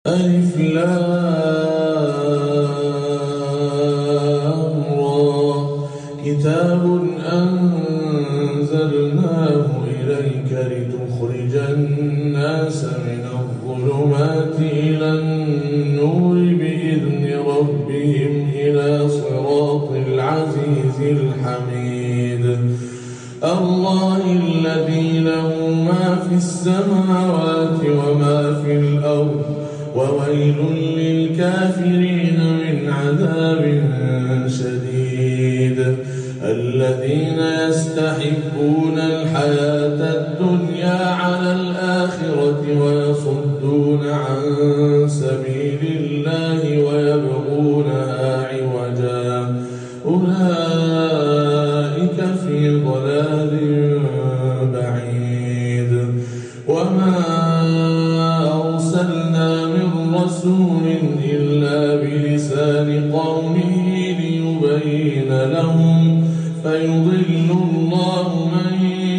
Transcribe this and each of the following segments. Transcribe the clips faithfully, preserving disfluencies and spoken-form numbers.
ألف لام را كتاب أنزلناه إليك لتخرج الناس من الظلمات إلى النور بإذن ربهم إلى صراط العزيز الحميد الله الذي له ما في السماوات وما في الأرض وويل للكافرين من عذاب شديد الذين يستحبون الحياة الدنيا على الآخرة ويصدون عن سبيل الله ويبغونها عوجا أولئك في ضلال بعيد وما أرسلنا من رسول إلا بلسان قومه ليبين لهم فيضل الله من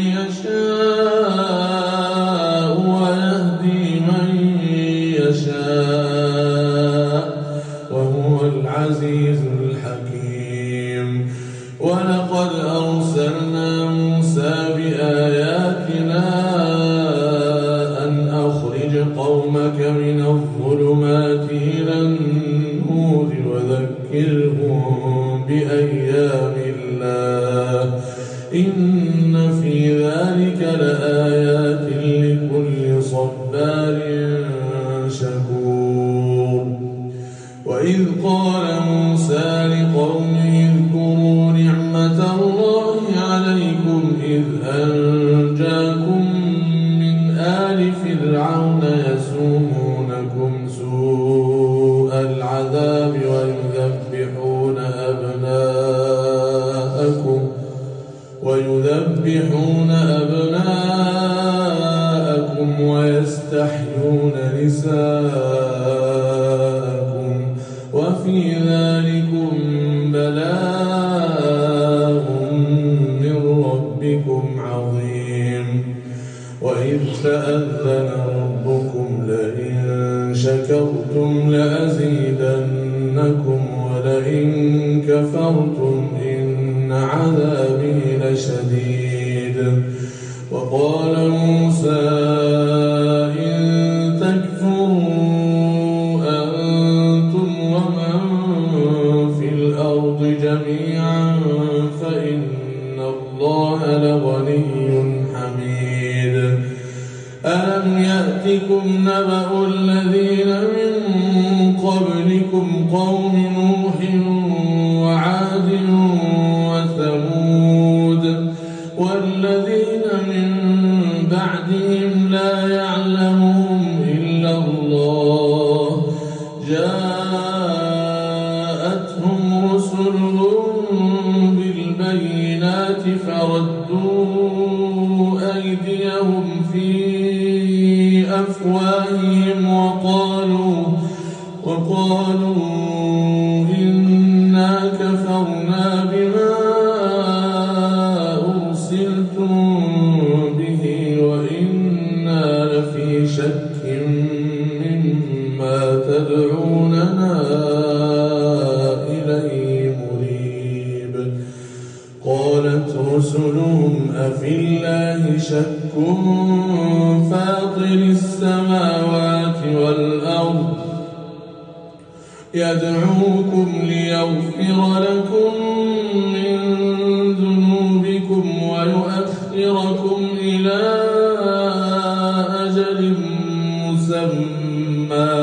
يشاء ويهدي من يشاء وهو العزيز الحكيم ولقد أرسلنا موسى بآياتنا أن أخرج قومك من الظلمات إلى النور وذكرهم بأيام الله إن في ذلك لآيات لكل صبار شكور وإذ قال موسى لقومه اذكروا نعمة الله عليكم إذ أنجاكم من آل فرعون يسومونكم سوء العذاب ويذبحون أبناءكم ويذبحون أبناءكم ويستحيون نساءكم وفي ذلكم بلاء من ربكم عظيم وإذ تأذن ربكم لئن شكرتم لأزيدنكم ولئن كفرتم إن عذابي لشديد وقال موسى إن تكفروا أنتم ومن في الأرض جميعا فإن الله لغني حميد ألم يأتكم نبأ الذين من قبلكم قوم نوح وعاد وثمود والذين من بعدهم لا يعلمهم إلا الله جاءتهم رسلهم بالبينات فردوا أيديهم في أفواههم وقالوا وقالوا إنا كفرنا بما أرسلتم به وإنا لفي شك مما تدعوننا إليه مريب قالت رسلهم أفي الله شك فاطر السماوات والأرض يدعوكم ليغفر لكم من ذنوبكم ويؤخركم إلى أجل مسمى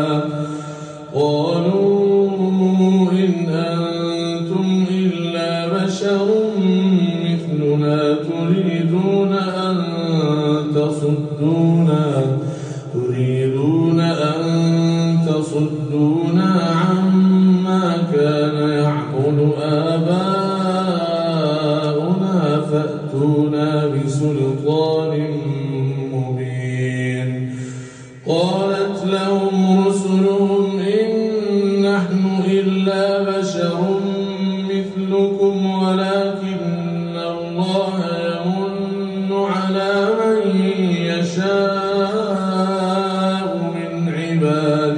قالوا إن أنتم إلا بشر مثلنا تريدون أن تصدونا تريدون أن تصدونا عما كان يعبد آباؤنا فأتونا بسلطان مبين قالت لهم رسلهم إن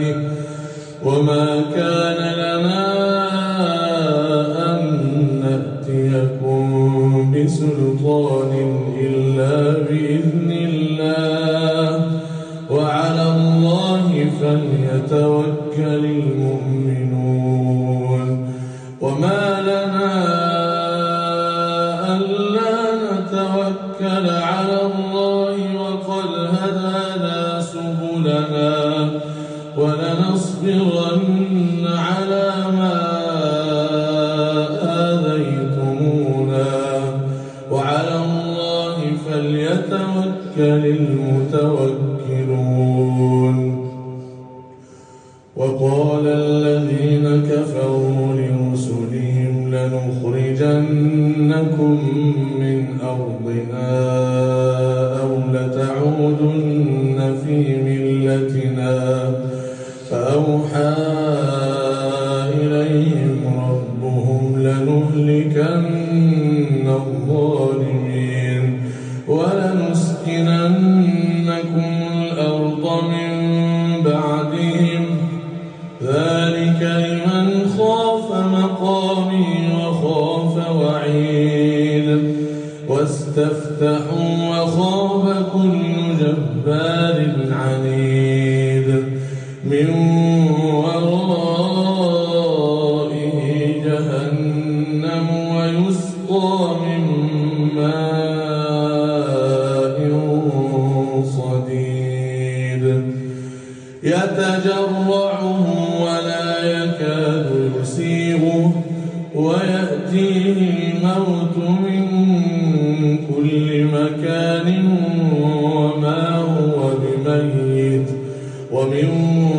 به وما كان لنا أن نأتيكم بسلطان إلا بإذن الله وعلى الله فليتوكل المؤمنون وما لنا ألا نتوكل على الله وقد هدانا سبلنا ولنصبرن على ما آذيتمونا وعلى الله فليتوكل المتوكلون وقال الذين كفروا لرسلهم لنخرجنكم من أرضنا أو لتعودن في ملتنا فأوحى إليهم ربهم لنهلكن الظالمين ولنسكننكم الأرض من بعدهم ذلك لمن خاف مقامي وخاف وعيد واستفتحوا وخاب كل جبار عنيد من ورائه جهنم ويسقى من ماء صديد يتجرعه ولا يكاد يسيغه ويأتيه الموت من كل مكان وما هو بميت ومن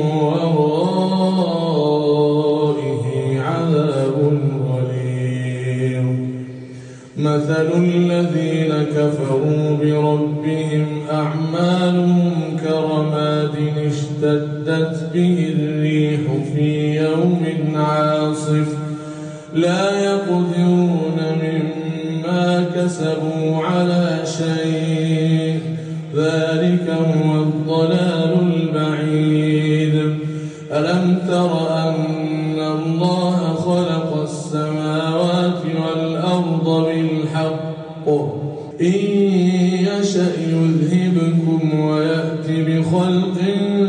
ورائه عذاب غليظ مثل الذين كفروا بربهم أعمالهم كرماد اشتدت به الريح في يوم عاصف لا يقدرون مما كسبوا على شيء ذلك هو الضلال البعيد ألم تر أن الله خلق السماوات والأرض بالحق إن يشأ يذهبكم ويأتي بخلق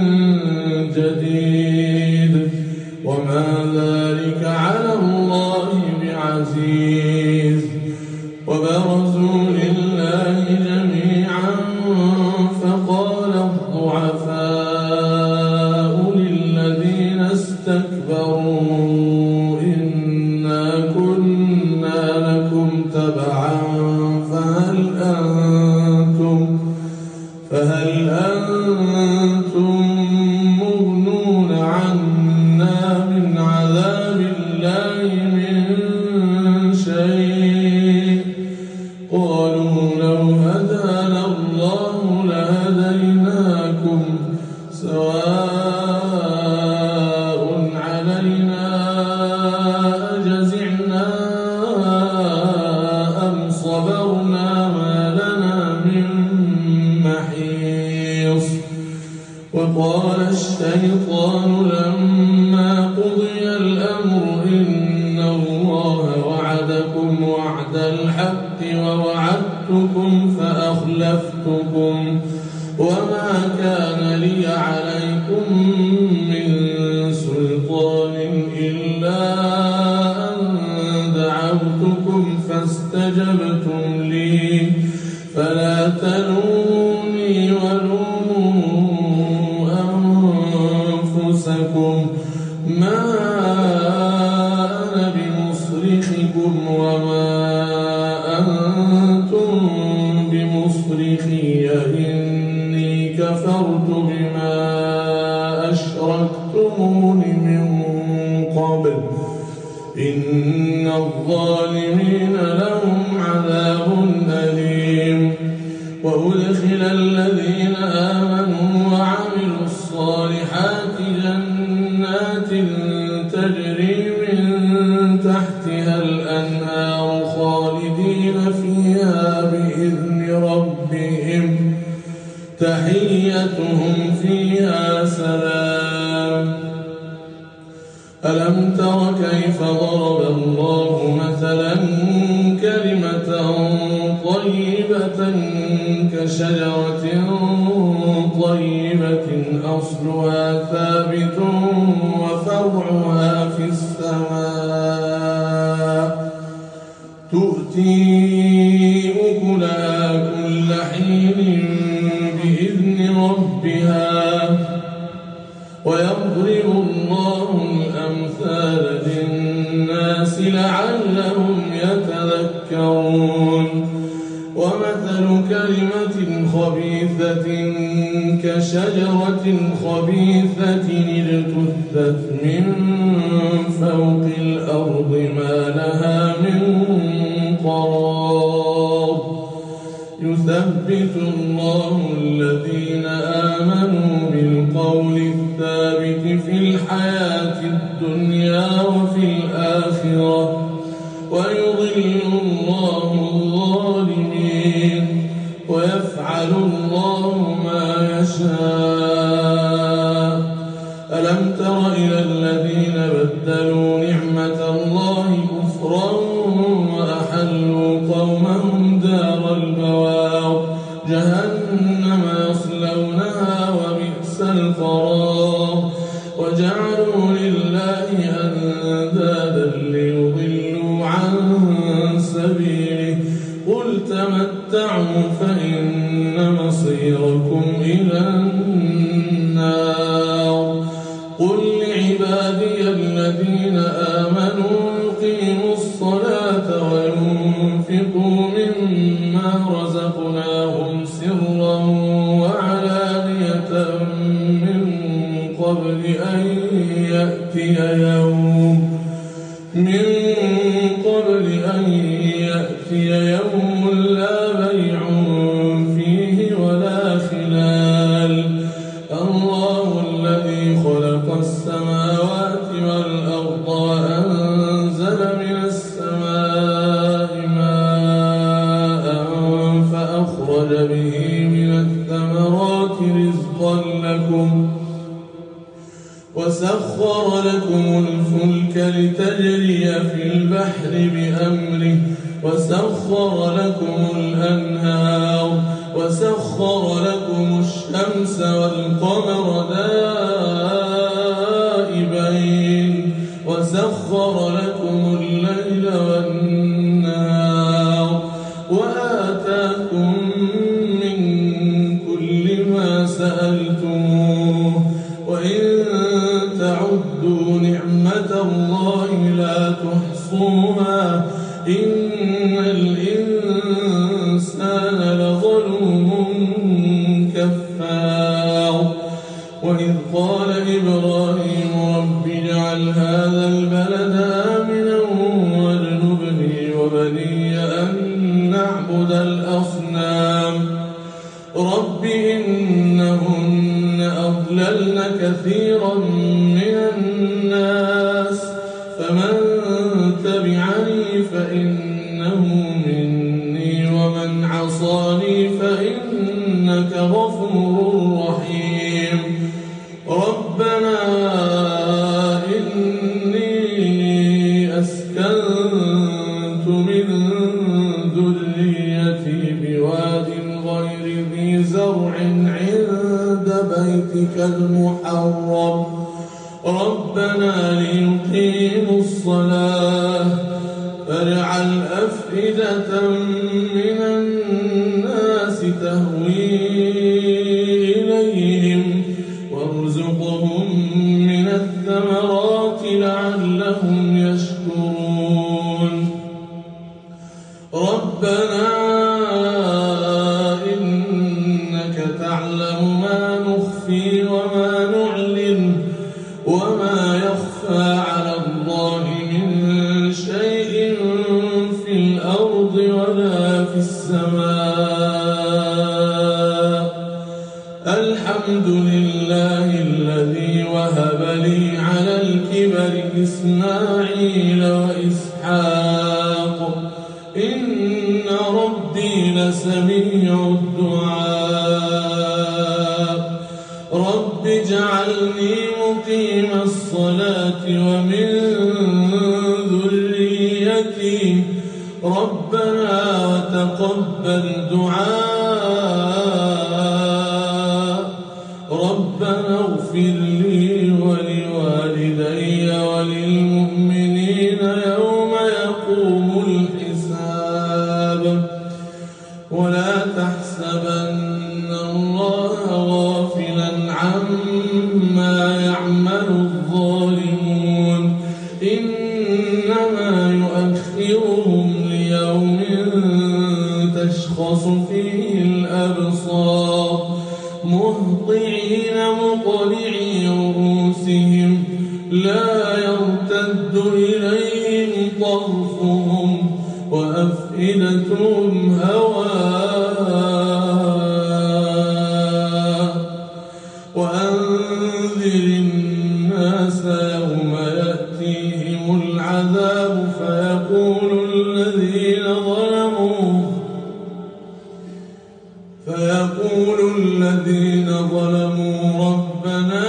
جديد وما ذلك على الله بعزيز وبرزوا لله جميعا فقال الضعفاء للذين استكبروا إنا كنا لكم تبعا فهل أنتم فهل أنتم مغنون عنا من عذاب الله من شيء قالوا لو هدانا الله لهديناكم سواء علينا أجزعنا أم صبرنا ما لنا من محيص وقال الشيطان لما قضي الأمر إن الله وعدكم وعد الحق ووعدتكم فأخلفتكم وما كان لي عليكم من سلطان إلا أن دعوتكم فاستجبتم لي فلا تلوموني ولوموا أنفسكم ما أنا بمصرخكم وما أنتم بمصرخي إني كفرت بما أشركتمون من قبل إن الظالمين لهم عذاب أليم وأدخل الذين آمنوا وعملوا الصالحات جنات تجري من تحتها الأنهار خالدين فيها بإذن ربهم تحيتهم فيها سلام ألم تر كيف ضرب الله مثلا كلمة طيبة كشجرة طيبة أصلها ثابت وفرعها في السماء تؤتي أكلها كل حين بإذن ربها ويضرب الله الأمثال للناس لعلهم يتذكرون ومثل كلمة خبيثة كشجرة خبيثة اجتثت من فوق الأرض ما لها من قرار يثبت الله الذين آمنوا بالقول الثابت في الحياة الدنيا وفي الآخرة ويضل الله الظالمين ويفعل الله ما يشاء ألم تر إلى الذين بدلوا نعمة الله كفرا وأحلوا قومهم دار البوار جهنم يصلونها وبئس القرار وجعلوا لله أندادا ليضلوا عن سبيله قل تمتعوا فإن مصيركم إلى النار قل لعبادي الذين آمنوا يقيموا الصلاة وينفقوا مما رزقناهم سرا وعلانية من قبل أن يأتي يوم من قبل أن يأتي يوم لا بيع فيه ولا خلال الله الذي خلق السماوات والأرض وأنزل من السماء ماء فأخرج به من الثمرات رزقا لكم وسخر لكم الفلك لتجري في البحر بأمره وسخر لكم الأنهار وسخر لكم الشمس والقمر دائبين وسخر لكم الليل والنهار وآتاكم من كل ما سألتموه وإن تعدوا نعمة الله لا تحصوها إن الإنسان لظلوم كفار وإذ قال إبراهيم رب اجعل هذا البلد آمنا واجنبني وبني أن نعبد الأصنام رب إنهن أضللن كثيرا من الناس فمن تبعني فإنه مني ومن عصاني فإنك غفور رحيم ربنا إني أسكنت من ذريتي بواد غير ذي زرع عند بيتك المحرم ربنا ليقيموا الصلاة فاجعل أفئدة من الناس تهوي إليهم وارزقهم من الثمرات لعلهم يشكرون ربنا إنك تعلم ما نخفي وما نعلن وما يخفى على الله من شيء في الأرض ولا في السماء الحمد لله الذي وهب لي على الكبر إسماعيل وإسحاق إن ربي لسميع الدعاء رب اجعل واجعلني مقيم الصلاة ومن ذريتي ربنا وتقبل دعاء ربنا اغفر لي ولوالدي وللمؤمنين يوم يقوم الحساب ولا تحسبن الله غافلا عما يعمل الظالمون إنما يؤخرهم ليوم تشخص فيه الأبصار مهطعين مقنعي رؤوسهم لا يرتد إليهم طرفهم وأفئدتهم هواء وأنذر الناس يوم يأتيهم العذاب فيقول الذين ظلموا فيقول الذين ظلموا ربنا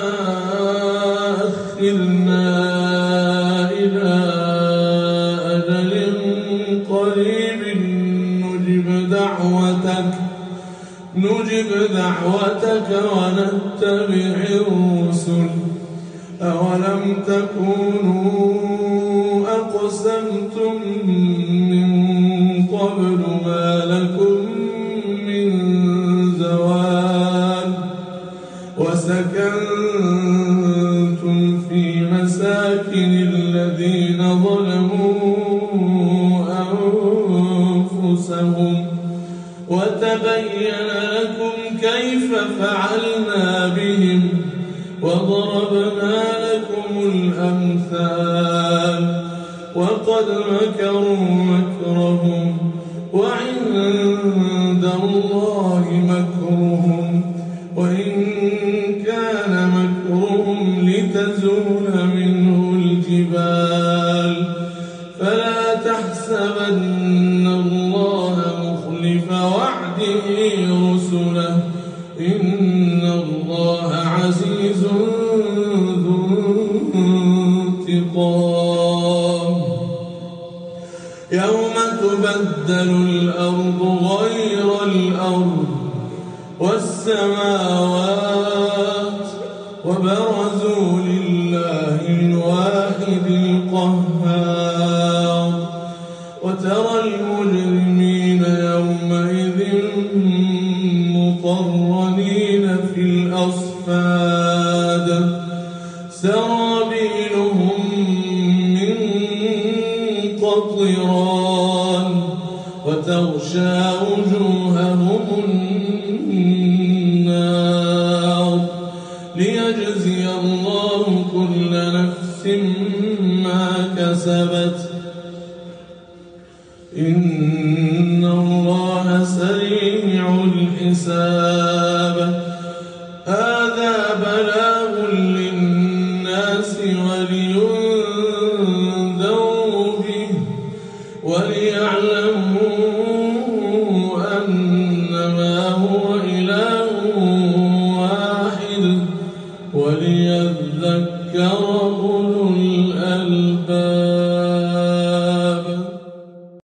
أخرنا إلى أجل قريب نجب دعوتك نجب دعوتك ونتبع الرسل أولم تكونوا أقسمتم من قبل ما لكم من زوال وسكنتم في مساكن الذين ظلموا أنفسهم وتبين لكم كيف فعلنا بهم وضربنا لكم الأمثال وقد مكروا مكرهم وعند الله مكرهم وإن كان مكرهم لتزول منه الجبال فلا تحسبن الله مخلف وعده رسله إن الله عزيز ذو انتقام يوم تبدل الأرض غير الأرض والسماوات وبرزوا لله الواحد القهار وترى المجرمين يومئذ مقرنين في الأصفاد سرابيلهم من قطران وتغشى وجوههم النار ليجزي الله كل نفس ما كسبت إن الله سريع الحساب